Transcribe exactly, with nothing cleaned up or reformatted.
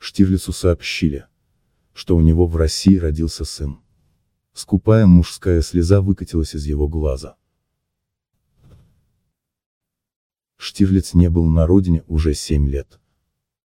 Штирлицу сообщили, что у него в России родился сын. Скупая мужская слеза выкатилась из его глаза. Штирлиц не был на родине уже семь лет.